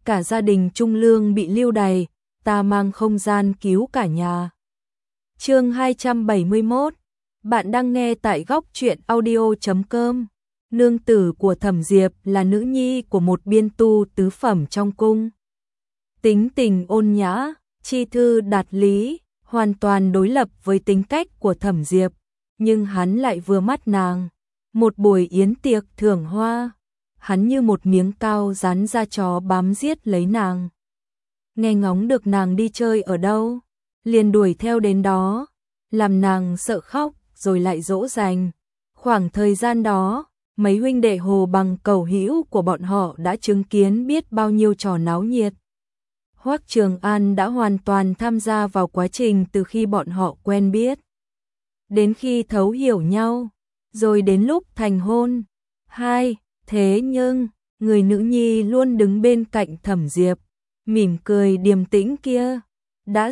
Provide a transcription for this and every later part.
cả gia đình Trung Lương bị lưu đày, ta mang không gian cứu cả nhà. Chương 271. Bạn đang nghe tại góc truyện audio.com. Nương tử của Thẩm Diệp là nữ nhi của một biên tu tứ phẩm trong cung. Tính tình ôn nhã, chi thư đạt lý, hoàn toàn đối lập với tính cách của Thẩm Diệp, nhưng hắn lại vừa mắt nàng. Một buổi yến tiệc thưởng hoa, hắn như một miếng cao rán da chó bám giết lấy nàng. Nghe ngóng được nàng đi chơi ở đâu, liền đuổi theo đến đó, làm nàng sợ khóc rồi lại dỗ dành. Khoảng thời gian đó, mấy huynh đệ Hồ Bằng cầu hữu của bọn họ đã chứng kiến biết bao nhiêu trò náo nhiệt. Hoắc Trường An đã hoàn toàn tham gia vào quá trình từ khi bọn họ quen biết, đến khi thấu hiểu nhau, rồi đến lúc thành hôn. Thế nhưng, người nữ nhi luôn đứng bên cạnh Thẩm Diệp, mỉm cười điềm tĩnh kia, đã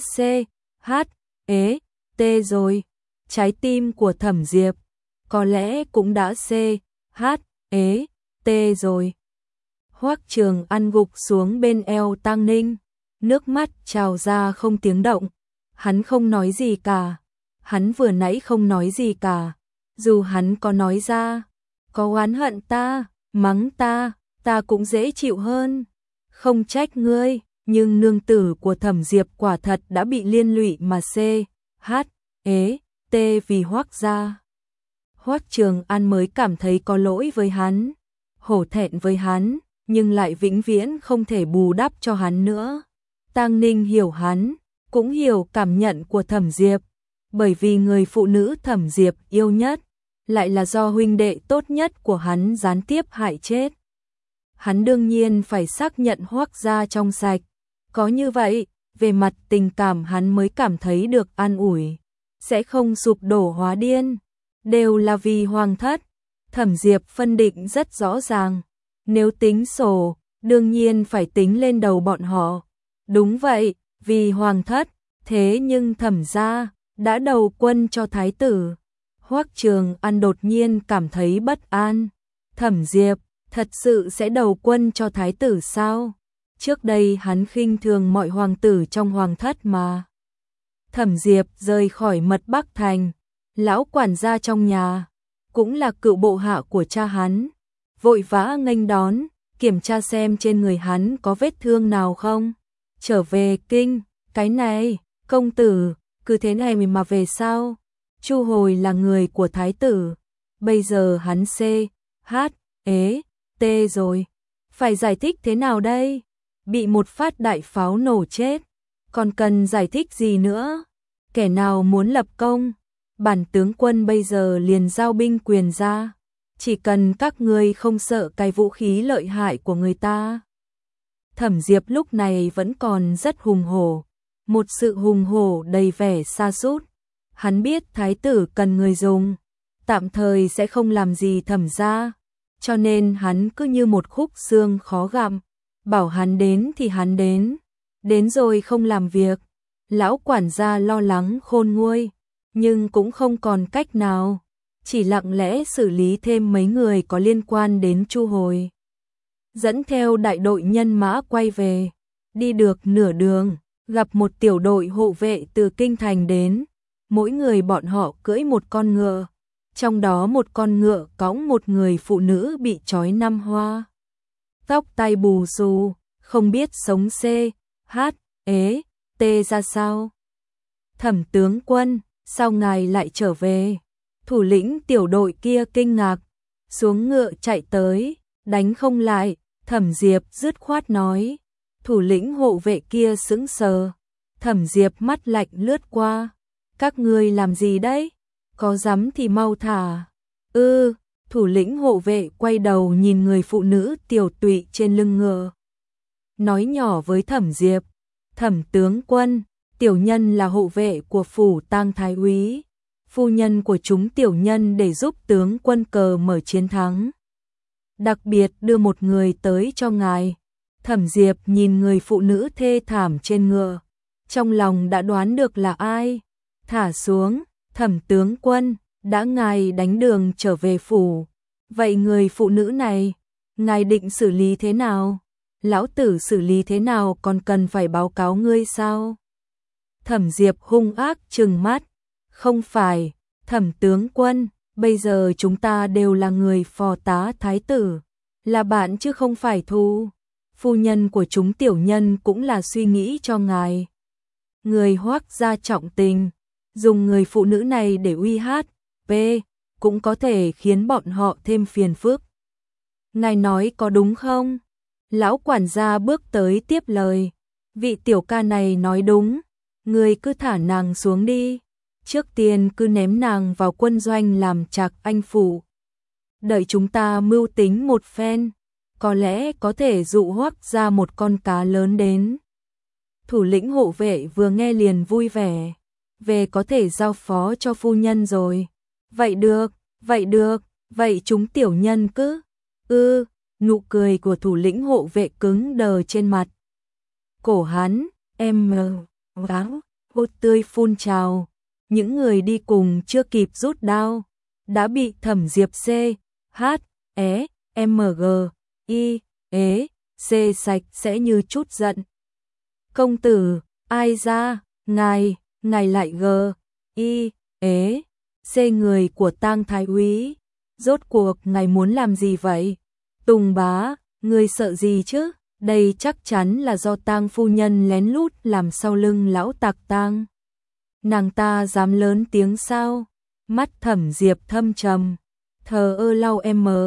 CHT rồi. Trái tim của Thẩm Diệp có lẽ cũng đã CHT rồi. Hoắc Trường An gục xuống bên eo Tang Ninh, nước mắt trào ra không tiếng động. Hắn không nói gì cả. Hắn vừa nãy không nói gì cả. Dù hắn có nói ra, có oán hận ta, mắng ta, ta cũng dễ chịu hơn. Không trách ngươi, nhưng nương tử của Thẩm Diệp quả thật đã bị liên lụy mà CHT vì Hoắc gia. Hoắc Trường An mới cảm thấy có lỗi với hắn, hổ thẹn với hắn, nhưng lại vĩnh viễn không thể bù đắp cho hắn nữa. Tang Ninh hiểu hắn, cũng hiểu cảm nhận của Thẩm Diệp, bởi vì người phụ nữ Thẩm Diệp yêu nhất, lại là do huynh đệ tốt nhất của hắn gián tiếp hại chết. Hắn đương nhiên phải xác nhận Hoắc gia trong sạch, có như vậy, về mặt tình cảm hắn mới cảm thấy được an ủi, sẽ không sụp đổ hóa điên. Đều là vì Hoàng thất. Thẩm Diệp phân định rất rõ ràng, nếu tính sổ, đương nhiên phải tính lên đầu bọn họ. Đúng vậy, vì Hoàng thất, thế nhưng Thẩm gia đã đầu quân cho thái tử. Hoắc Trường An đột nhiên cảm thấy bất an. Thẩm Diệp thật sự sẽ đầu quân cho thái tử sao? Trước đây hắn khinh thường mọi hoàng tử trong hoàng thất mà. Thẩm Diệp rời khỏi Mật Bắc Thành, lão quản gia trong nhà, cũng là cựu bộ hạ của cha hắn, vội vã nghênh đón, kiểm tra xem trên người hắn có vết thương nào không. Trở về kinh, cái này, công tử, cứ thế này mà về sao? Chu Hồi là người của thái tử, bây giờ hắn CHT rồi, phải giải thích thế nào đây? Bị một phát đại pháo nổ chết, còn cần giải thích gì nữa? Kẻ nào muốn lập công, bản tướng quân bây giờ liền giao binh quyền ra, chỉ cần các ngươi không sợ cái vũ khí lợi hại của người ta. Thẩm Diệp lúc này vẫn còn rất hùng hổ, một sự hùng hổ đầy vẻ sa sút. Hắn biết thái tử cần người dùng, tạm thời sẽ không làm gì Thẩm gia, cho nên hắn cứ như một khúc xương khó gặm, bảo hắn đến thì hắn đến rồi không làm việc. Lão quản gia lo lắng khôn nguôi, nhưng cũng không còn cách nào, chỉ lặng lẽ xử lý thêm mấy người có liên quan đến Chu Hồi. Dẫn theo đại đội nhân mã quay về, đi được nửa đường, gặp một tiểu đội hộ vệ từ kinh thành đến, mỗi người bọn họ cưỡi một con ngựa, trong đó một con ngựa cõng một người phụ nữ bị trói 5 hoa. Tóc tai bù xù, không biết sống CHT ra sao. Thẩm tướng quân, sao ngài lại trở về? Thủ lĩnh tiểu đội kia kinh ngạc, xuống ngựa chạy tới, đánh không lại. Thẩm Diệp dứt khoát nói. Thủ lĩnh hộ vệ kia sững sờ. Thẩm Diệp mắt lạnh lướt qua. Các ngươi làm gì đấy? Có dám thì mau thả. Thủ lĩnh hộ vệ quay đầu nhìn người phụ nữ tiểu tụy trên lưng ngựa, nói nhỏ với Thẩm Diệp. Thẩm tướng quân, tiểu nhân là hộ vệ của phủ Tang thái úy, phu nhân của chúng tiểu nhân để giúp tướng quân cờ mở chiến thắng, đặc biệt đưa một người tới cho ngài. Thẩm Diệp nhìn người phụ nữ thê thảm trên ngựa, trong lòng đã đoán được là ai. Thả xuống, Thẩm tướng quân, đã ngài đánh đường trở về phủ, vậy người phụ nữ này, ngài định xử lý thế nào? lão tử xử lý thế nào còn cần phải báo cáo ngươi sao? Thẩm Diệp hung ác trừng mắt, không phải, Thẩm tướng quân, bây giờ chúng ta đều là người phò tá thái tử, là bạn chứ không phải thù. Phu nhân của chúng tiểu nhân cũng là suy nghĩ cho ngài. Người Hoắc gia trọng tình, dùng người phụ nữ này để uy hát, cũng có thể khiến bọn họ thêm phiền phức. Ngài nói có đúng không? Lão quản gia bước tới tiếp lời. Vị tiểu ca này nói đúng, người cứ thả nàng xuống đi. Trước tiên cứ ném nàng vào quân doanh làm trạc anh phụ. Đợi chúng ta mưu tính một phen, có lẽ có thể dụ Hoắc ra một con cá lớn đến. Thủ lĩnh hộ vệ vừa nghe liền vui vẻ, về có thể giao phó cho phu nhân rồi. Vậy được, vậy chúng tiểu nhân cứ, nụ cười của thủ lĩnh hộ vệ cứng đờ trên mặt. Cổ hắn, hốt tươi phun trào, những người đi cùng chưa kịp rút đao, đã bị Thẩm Diệp sạch sẽ như chút giận. Công tử, ai ra, ngài lại người của Tang thái úy, rốt cuộc ngài muốn làm gì vậy? Tùng bá, ngươi sợ gì chứ? Đây chắc chắn là do Tang phu nhân lén lút làm sau lưng lão tặc Tang. Nàng ta dám lớn tiếng sao? Mắt Thẩm Diệp thâm trầm, thờ ơ lau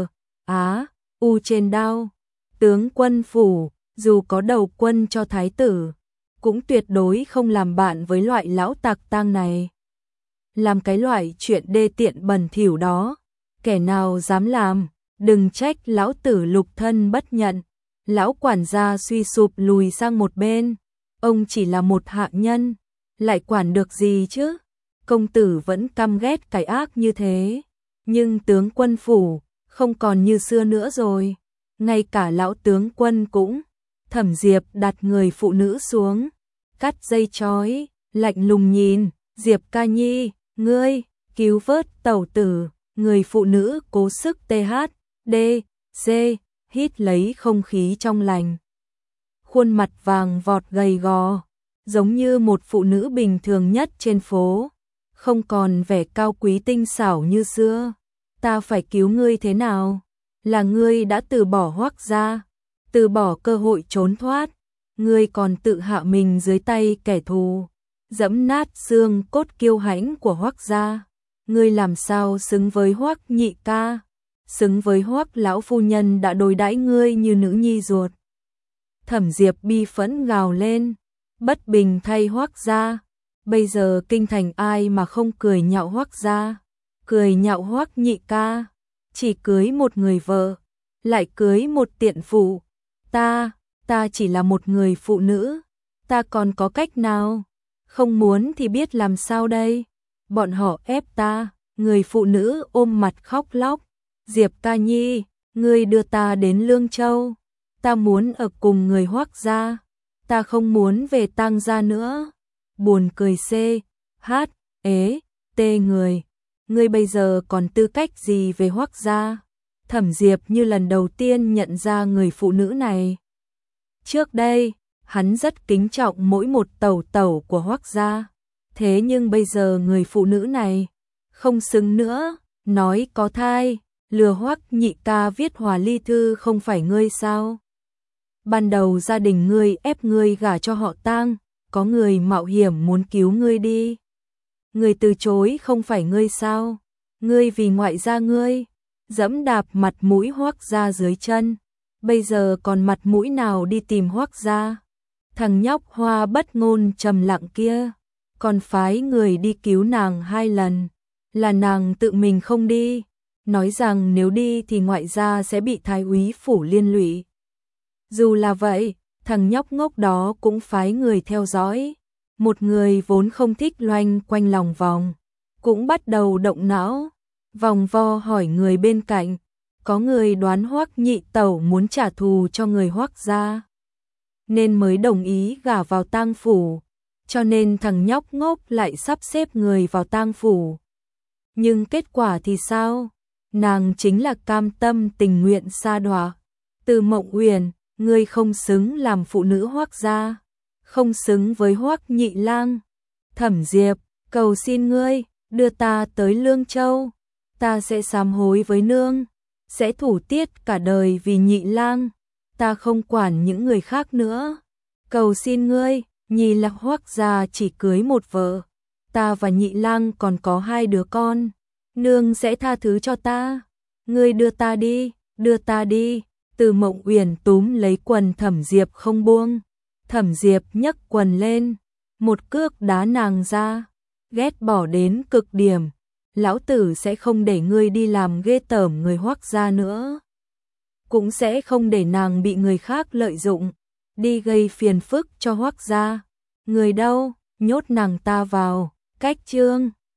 trên đao. Tướng quân phủ, dù có đầu quân cho thái tử, cũng tuyệt đối không làm bạn với loại lão tặc Tang này. Làm cái loại chuyện đê tiện bẩn thỉu đó, kẻ nào dám làm, đừng trách lão tử lục thân bất nhận. Lão quản gia suy sụp lùi sang một bên, ông chỉ là một hạ nhân, lại quản được gì chứ? Công tử vẫn căm ghét cái ác như thế, nhưng tướng quân phủ không còn như xưa nữa rồi, ngay cả lão tướng quân cũng. Thẩm Diệp đặt người phụ nữ xuống, cắt dây trói, lạnh lùng nhìn, Diệp ca nhi, ngươi, cứu vớt tẩu tử. Người phụ nữ cố sức hít lấy không khí trong lành. Khuôn mặt vàng vọt gầy gò, giống như một phụ nữ bình thường nhất trên phố, không còn vẻ cao quý tinh xảo như xưa. Ta phải cứu ngươi thế nào? Là ngươi đã từ bỏ Hoắc gia, từ bỏ cơ hội trốn thoát, ngươi còn tự hạ mình dưới tay kẻ thù, dẫm nát xương cốt kiêu hãnh của Hoắc gia. Ngươi làm sao xứng với Hoắc nhị ca, xứng với Hoắc lão phu nhân đã đối đãi ngươi như nữ nhi ruột. Thẩm Diệp bi phẫn gào lên, bất bình thay Hoắc gia, bây giờ kinh thành ai mà không cười nhạo Hoắc gia, cười nhạo Hoắc nhị ca, chỉ cưới một người vợ, lại cưới một tiện phụ. Ta chỉ là một người phụ nữ, ta còn có cách nào? Không muốn thì biết làm sao đây? Bọn họ ép ta. Người phụ nữ ôm mặt khóc lóc. Diệp ca nhi, ngươi đưa ta đến Lương Châu, ta muốn ở cùng người Hoắc gia, ta không muốn về Tang gia nữa. Buồn cười người, ngươi bây giờ còn tư cách gì về Hoắc gia? Thẩm Diệp như lần đầu tiên nhận ra người phụ nữ này. Trước đây, hắn rất kính trọng mỗi một tẩu của Hoắc gia, thế nhưng bây giờ người phụ nữ này không xứng nữa, nói có thai, lừa Hoắc nhị ca viết hòa ly thư không phải ngươi sao? Ban đầu gia đình ngươi ép ngươi gả cho họ Tang, có người mạo hiểm muốn cứu ngươi đi. Ngươi từ chối không phải ngươi sao? Ngươi vì ngoại gia ngươi dẫm đạp mặt mũi Hoắc gia dưới chân, bây giờ còn mặt mũi nào đi tìm Hoắc gia? Thằng nhóc Hoa Bất Ngôn trầm lặng kia, còn phái người đi cứu nàng 2 lần, là nàng tự mình không đi, nói rằng nếu đi thì ngoại gia sẽ bị thái úy phủ liên lụy. Dù là vậy, thằng nhóc ngốc đó cũng phái người theo dõi, một người vốn không thích loanh quanh lòng vòng, cũng bắt đầu động não, vòng vo hỏi người bên cạnh, có người đoán Hoắc nhị tẩu muốn trả thù cho người Hoắc gia, nên mới đồng ý gả vào Tang phủ, cho nên thằng nhóc ngốc lại sắp xếp người vào Tang phủ. Nhưng kết quả thì sao? Nàng chính là cam tâm tình nguyện sa đọa. Từ Mộng Uyển, ngươi không xứng làm phụ nữ Hoắc gia, không xứng với Hoắc nhị lang. Thẩm Diệp, cầu xin ngươi, đưa ta tới Lương Châu, ta sẽ sám hối với nương, sẽ thủ tiết cả đời vì nhị lang, ta không quản những người khác nữa. Cầu xin ngươi, Nhị Lạc Hoắc gia chỉ cưới một vợ, ta và nhị lang còn có 2 đứa con, nương sẽ tha thứ cho ta. Ngươi đưa ta đi, đưa ta đi. Từ Mộng Uyển túm lấy quần Thẩm Diệp không buông. Thẩm Diệp nhấc quần lên, một cước đá nàng ra, ghét bỏ đến cực điểm. Lão tử sẽ không để ngươi đi làm ghê tởm người Hoắc gia nữa, cũng sẽ không để nàng bị người khác lợi dụng, đi gây phiền phức cho Hoắc gia. Người đâu, nhốt nàng ta vào, cách chương.